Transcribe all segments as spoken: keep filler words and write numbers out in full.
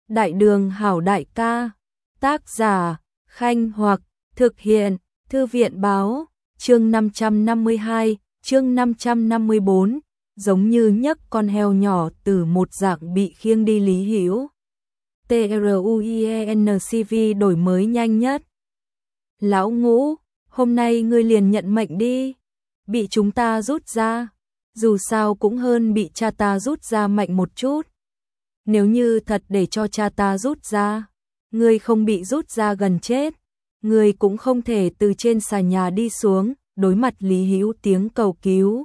Đại đường hảo đại ca. Tác giả Khanh Hoặc. Thực hiện Thư viện Báo. Chương năm trăm năm mươi hai, chương năm trăm năm mươi bốn, giống như nhấc con heo nhỏ từ một dạng bị khiêng đi Lý Hữu. TRUIENCV đổi mới nhanh nhất. Lão Ngũ, hôm nay ngươi liền nhận mệnh đi. Bị chúng ta rút ra, dù sao cũng hơn bị cha ta rút ra mạnh một chút. Nếu như thật để cho cha ta rút ra, ngươi không bị rút ra gần chết, ngươi cũng không thể từ trên xà nhà đi xuống, đối mặt Lý Hữu tiếng cầu cứu.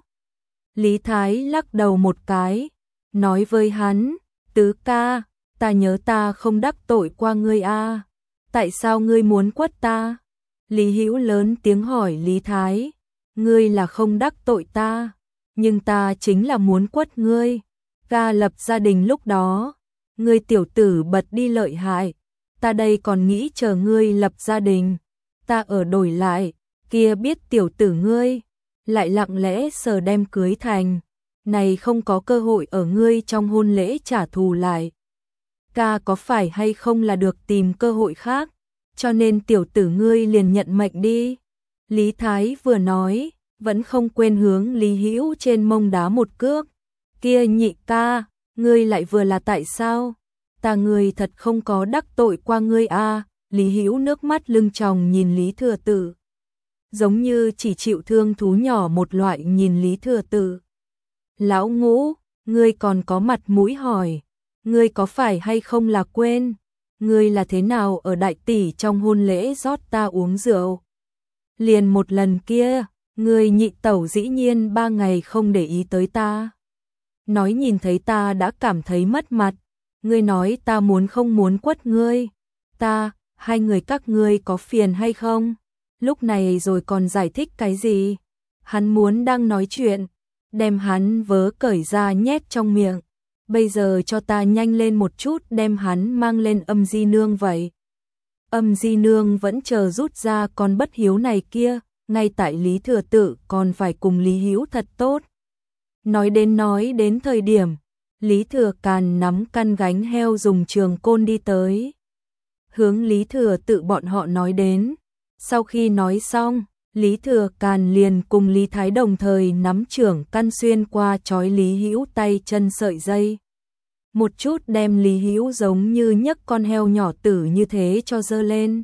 Lý Thái lắc đầu một cái, nói với hắn, tứ ca, ta nhớ ta không đắc tội qua ngươi a, tại sao ngươi muốn quất ta? Lý Hữu lớn tiếng hỏi Lý Thái, ngươi là không đắc tội ta, nhưng ta chính là muốn quất ngươi. Ga lập gia đình lúc đó, ngươi tiểu tử bật đi lợi hại, ta đây còn nghĩ chờ ngươi lập gia đình, ta ở đổi lại, kia biết tiểu tử ngươi, lại lặng lẽ sờ đem cưới thành, này không có cơ hội ở ngươi trong hôn lễ trả thù lại. Ca có phải hay không là được tìm cơ hội khác, cho nên tiểu tử ngươi liền nhận mệnh đi. Lý Thái vừa nói, vẫn không quên hướng Lý Hữu trên mông đá một cước. Kia nhị ca, ngươi lại vừa là tại sao? Ta ngươi thật không có đắc tội qua ngươi a. Lý Hữu nước mắt lưng tròng nhìn Lý Thừa Tử, giống như chỉ chịu thương thú nhỏ một loại nhìn Lý Thừa Tử. Lão Ngũ, ngươi còn có mặt mũi hỏi, ngươi có phải hay không là quên, ngươi là thế nào ở đại tỷ trong hôn lễ rót ta uống rượu? Liền một lần kia, ngươi nhị tẩu dĩ nhiên ba ngày không để ý tới ta. Nói nhìn thấy ta đã cảm thấy mất mặt, ngươi nói ta muốn không muốn quất ngươi, ta, hai người các ngươi có phiền hay không? Lúc này rồi còn giải thích cái gì? Hắn muốn đang nói chuyện, đem hắn vớ cởi ra nhét trong miệng, bây giờ cho ta nhanh lên một chút đem hắn mang lên Âm Di Nương vậy. Âm Di Nương vẫn chờ rút ra con bất hiếu này kia, ngay tại Lý Thừa Tử còn phải cùng Lý Hữu thật tốt. Nói đến nói đến thời điểm, Lý Thừa Càn nắm căn gánh heo dùng trường côn đi tới. Hướng Lý Thừa Tự bọn họ nói đến. Sau khi nói xong, Lý Thừa Càn liền cùng Lý Thái đồng thời nắm trưởng căn xuyên qua trói Lý Hữu tay chân sợi dây. Một chút đem Lý Hữu giống như nhấc con heo nhỏ tử như thế cho dơ lên.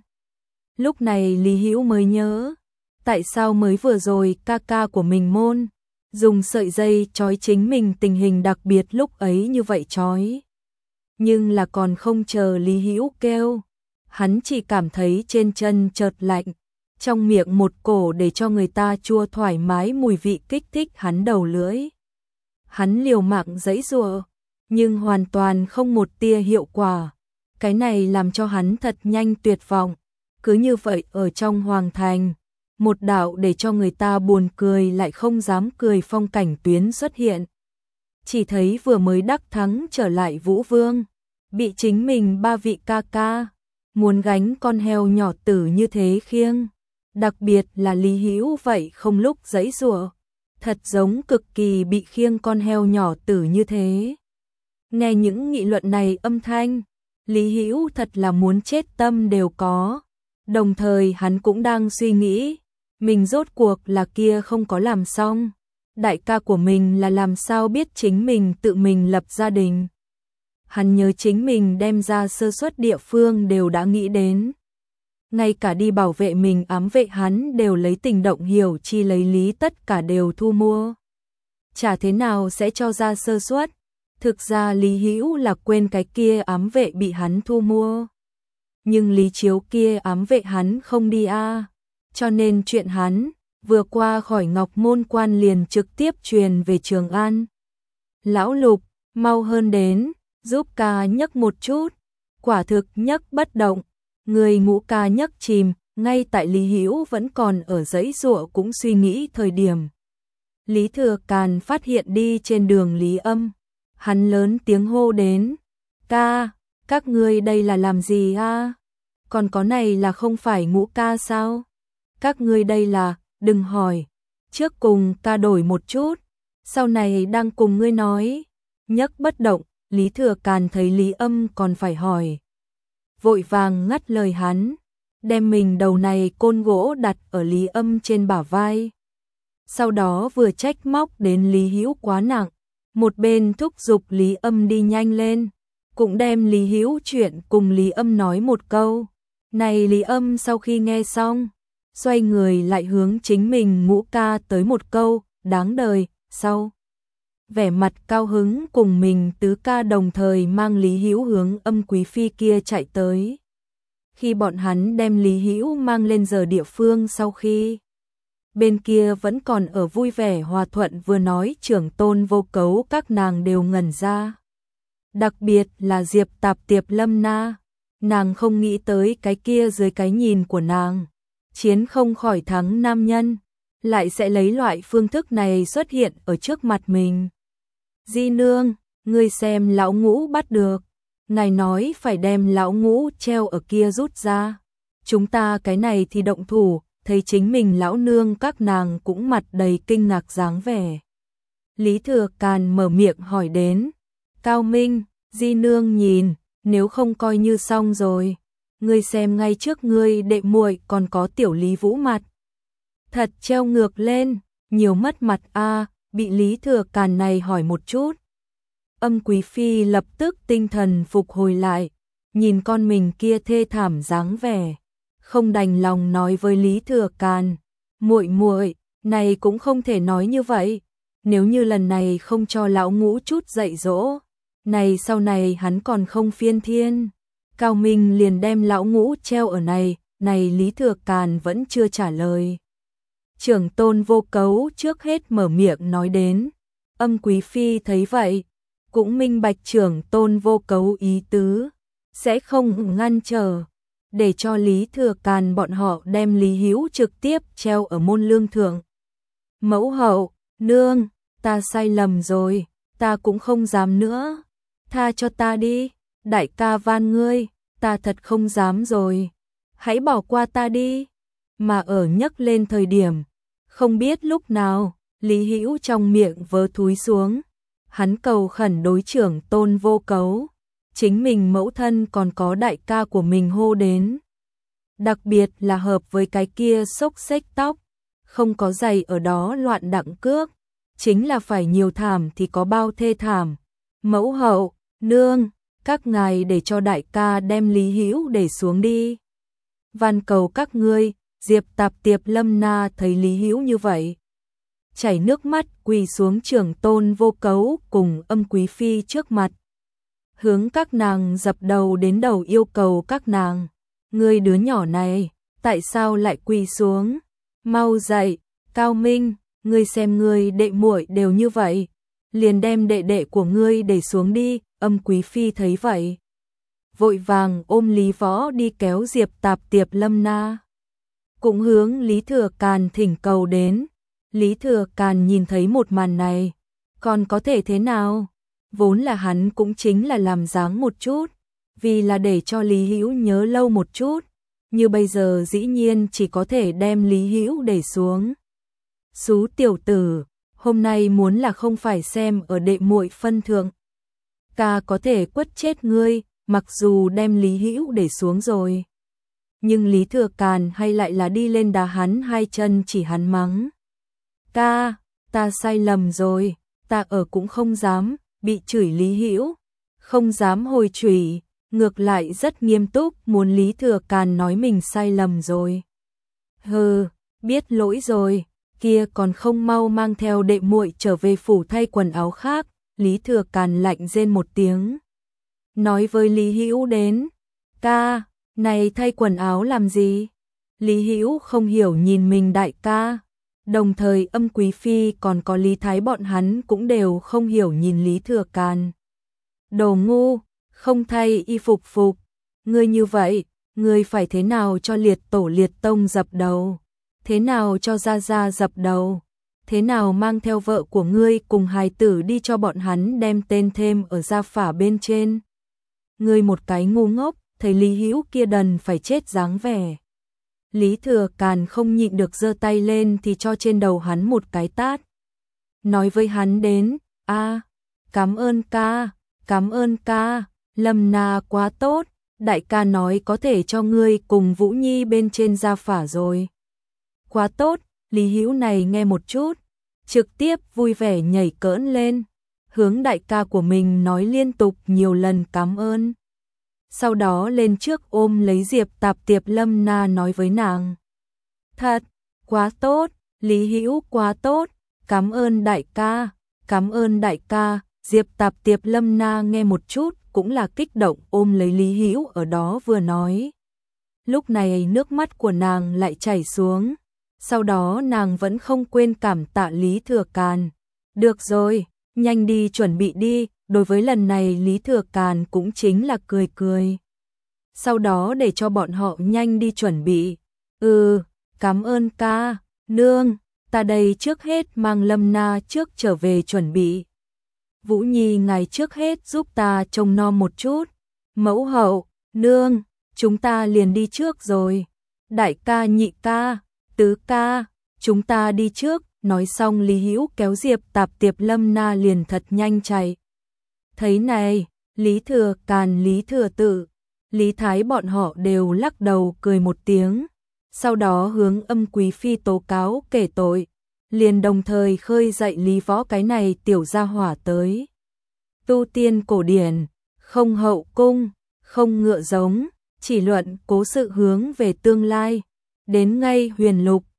Lúc này Lý Hữu mới nhớ, tại sao mới vừa rồi ca ca của mình môn dùng sợi dây trói chính mình tình hình đặc biệt lúc ấy như vậy trói. Nhưng là còn không chờ Lý Hữu kêu, hắn chỉ cảm thấy trên chân chợt lạnh, trong miệng một cổ để cho người ta chua thoải mái mùi vị kích thích hắn đầu lưỡi. Hắn liều mạng giãy giụa, nhưng hoàn toàn không một tia hiệu quả. Cái này làm cho hắn thật nhanh tuyệt vọng. Cứ như vậy ở trong hoàng thành, một đạo để cho người ta buồn cười lại không dám cười phong cảnh tuyến xuất hiện. Chỉ thấy vừa mới đắc thắng trở lại Vũ Vương, bị chính mình ba vị ca ca muốn gánh con heo nhỏ tử như thế khiêng, đặc biệt là Lý Hữu vậy không lúc giãy giụa, thật giống cực kỳ bị khiêng con heo nhỏ tử như thế. Nghe những nghị luận này âm thanh, Lý Hữu thật là muốn chết tâm đều có, đồng thời hắn cũng đang suy nghĩ, mình rốt cuộc là kia không có làm xong, đại ca của mình là làm sao biết chính mình tự mình lập gia đình. Hắn nhớ chính mình đem ra sơ suất địa phương đều đã nghĩ đến. Ngay cả đi bảo vệ mình ám vệ hắn đều lấy tình động hiểu chi lấy lý tất cả đều thu mua. Chả thế nào sẽ cho ra sơ suất. Thực ra Lý Hữu là quên cái kia ám vệ bị hắn thu mua. Nhưng Lý Chiếu kia ám vệ hắn không đi a, cho nên chuyện hắn vừa qua khỏi Ngọc Môn Quan liền trực tiếp truyền về Trường An. Lão Lục, mau hơn đến, giúp ca nhấc một chút. Quả thực nhấc bất động, người Ngũ ca nhấc chìm, ngay tại Lý Hữu vẫn còn ở giãy giụa cũng suy nghĩ thời điểm. Lý Thừa Càn phát hiện đi trên đường Lý Âm, hắn lớn tiếng hô đến, ca, các ngươi đây là làm gì a? Còn có này là không phải Ngũ ca sao? Các ngươi đây là, đừng hỏi, trước cùng ca đổi một chút, sau này đang cùng ngươi nói, nhấc bất động, Lý Thừa Càn thấy Lý Âm còn phải hỏi, vội vàng ngắt lời hắn, đem mình đầu này côn gỗ đặt ở Lý Âm trên bả vai. Sau đó vừa trách móc đến Lý Hữu quá nặng, một bên thúc giục Lý Âm đi nhanh lên, cũng đem Lý Hữu chuyện cùng Lý Âm nói một câu. Này Lý Âm sau khi nghe xong, xoay người lại hướng chính mình Ngũ ca tới một câu, đáng đời, sau. Vẻ mặt cao hứng cùng mình tứ ca đồng thời mang Lý Hữu hướng Âm Quý Phi kia chạy tới. Khi bọn hắn đem Lý Hữu mang lên giờ địa phương sau khi bên kia vẫn còn ở vui vẻ hòa thuận vừa nói trưởng tôn vô cấu các nàng đều ngẩn ra. Đặc biệt là Diệp Tạp Tiệp Lâm Na, nàng không nghĩ tới cái kia dưới cái nhìn của nàng, chiến không khỏi thắng nam nhân, lại sẽ lấy loại phương thức này xuất hiện ở trước mặt mình. Di nương, ngươi xem lão Ngũ bắt được, ngài nói phải đem lão Ngũ treo ở kia rút ra, chúng ta cái này thì động thủ. Thấy chính mình lão nương các nàng cũng mặt đầy kinh ngạc dáng vẻ. Lý Thừa Càn mở miệng hỏi đến, Cao Minh, Di nương nhìn, nếu không coi như xong rồi, ngươi xem ngay trước ngươi đệ muội còn có tiểu Lý Vũ mặt. Thật treo ngược lên, nhiều mất mặt a, bị Lý Thừa Càn này hỏi một chút. Âm Quý Phi lập tức tinh thần phục hồi lại, nhìn con mình kia thê thảm dáng vẻ. Không đành lòng nói với Lý Thừa Càn, muội muội, này cũng không thể nói như vậy, nếu như lần này không cho lão Ngũ chút dạy dỗ, này sau này hắn còn không phiên thiên. Cao Minh liền đem lão Ngũ treo ở này, này Lý Thừa Càn vẫn chưa trả lời. Trưởng tôn vô cấu trước hết mở miệng nói đến, Âm Quý Phi thấy vậy, cũng minh bạch trưởng tôn vô cấu ý tứ, sẽ không ngăn trở. Để cho Lý Thừa Càn bọn họ đem Lý Hữu trực tiếp treo ở môn lương thượng. Mẫu hậu, nương, ta sai lầm rồi, ta cũng không dám nữa, tha cho ta đi, đại ca van ngươi, ta thật không dám rồi, hãy bỏ qua ta đi. Mà ở nhấc lên thời điểm, không biết lúc nào, Lý Hữu trong miệng vớ thúi xuống, hắn cầu khẩn đối trưởng tôn vô cấu. Chính mình mẫu thân còn có đại ca của mình hô đến. Đặc biệt là hợp với cái kia xốc xếch tóc, không có giày ở đó loạn đặng cước, chính là phải nhiều thảm thì có bao thê thảm. Mẫu hậu, nương, các ngài để cho đại ca đem Lý Hữu để xuống đi. Van cầu các ngươi. Diệp Tạp Tiệp Lâm Na thấy Lý Hữu như vậy, chảy nước mắt quỳ xuống trưởng tôn vô cấu cùng Âm Quý Phi trước mặt. Hướng các nàng dập đầu đến đầu yêu cầu các nàng, ngươi đứa nhỏ này, tại sao lại quỳ xuống? Mau dậy, Cao Minh, ngươi xem ngươi đệ muội đều như vậy, liền đem đệ đệ của ngươi để xuống đi. Âm Quý Phi thấy vậy, vội vàng ôm Lý Võ đi kéo Diệp Tạp Tiệp Lâm Na, cũng hướng Lý Thừa Càn thỉnh cầu đến. Lý Thừa Càn nhìn thấy một màn này, còn có thể thế nào? Vốn là hắn cũng chính là làm dáng một chút, vì là để cho Lý Hữu nhớ lâu một chút, như bây giờ dĩ nhiên chỉ có thể đem Lý Hữu để xuống. Xú tiểu tử, hôm nay muốn là không phải xem ở đệ muội phân thượng, ca có thể quất chết ngươi, mặc dù đem Lý Hữu để xuống rồi. Nhưng Lý Thừa Càn hay lại là đi lên đá hắn hai chân chỉ hắn mắng. Ca, ta sai lầm rồi, ta ở cũng không dám, bị chửi Lý Hữu, không dám hồi chửi, ngược lại rất nghiêm túc muốn Lý Thừa Càn nói mình sai lầm rồi. Hừ, biết lỗi rồi, kia còn không mau mang theo đệ muội trở về phủ thay quần áo khác. Lý Thừa Càn lạnh rên một tiếng, nói với Lý Hữu đến, ca, này thay quần áo làm gì? Lý Hữu không hiểu nhìn mình đại ca, đồng thời Âm Quý Phi còn có Lý Thái bọn hắn cũng đều không hiểu nhìn Lý Thừa Càn. Đồ ngu, không thay y phục phục, ngươi như vậy, ngươi phải thế nào cho liệt tổ liệt tông dập đầu, thế nào cho gia gia dập đầu, thế nào mang theo vợ của ngươi cùng hài tử đi cho bọn hắn đem tên thêm ở gia phả bên trên. Ngươi một cái ngu ngốc, thấy Lý Hữu kia đần phải chết dáng vẻ. Lý Thừa Càn không nhịn được giơ tay lên thì cho trên đầu hắn một cái tát. Nói với hắn đến, a, cảm ơn ca, Cảm ơn ca, Lâm Na quá tốt, đại ca nói có thể cho ngươi cùng Vũ Nhi bên trên gia phả rồi. Quá tốt, Lý Hữu này nghe một chút, trực tiếp vui vẻ nhảy cỡn lên, hướng đại ca của mình nói liên tục nhiều lần cảm ơn. Sau đó lên trước ôm lấy Diệp Tạp Tiệp. Lâm Na nói với nàng: "Thật, quá tốt, Lý Hữu quá tốt, cảm ơn đại ca, cảm ơn đại ca." Diệp Tạp Tiệp Lâm Na nghe một chút cũng là kích động ôm lấy Lý Hữu ở đó vừa nói. Lúc này nước mắt của nàng lại chảy xuống, sau đó nàng vẫn không quên cảm tạ Lý Thừa Càn. Được rồi, nhanh đi chuẩn bị đi, đối với lần này Lý Thừa Càn cũng chính là cười cười. Sau đó để cho bọn họ nhanh đi chuẩn bị. Ừ, cảm ơn ca, nương, ta đây trước hết mang Lâm Na trước trở về chuẩn bị. Vũ Nhi ngài trước hết giúp ta trông nom một chút. Mẫu hậu, nương, chúng ta liền đi trước rồi. Đại ca, nhị ca, tứ ca, chúng ta đi trước. Nói xong Lý Hữu kéo Diệp Tạp Tiệp Lâm Na liền thật nhanh chạy. Thấy này, Lý Thừa Càn, Lý Thừa Tự, Lý Thái bọn họ đều lắc đầu cười một tiếng. Sau đó hướng Âm Quý Phi tố cáo kể tội, liền đồng thời khơi dậy Lý Võ cái này tiểu gia hỏa tới. Tu tiên cổ điển, không hậu cung, không ngựa giống, chỉ luận cố sự hướng về tương lai. Đến ngay huyền lục,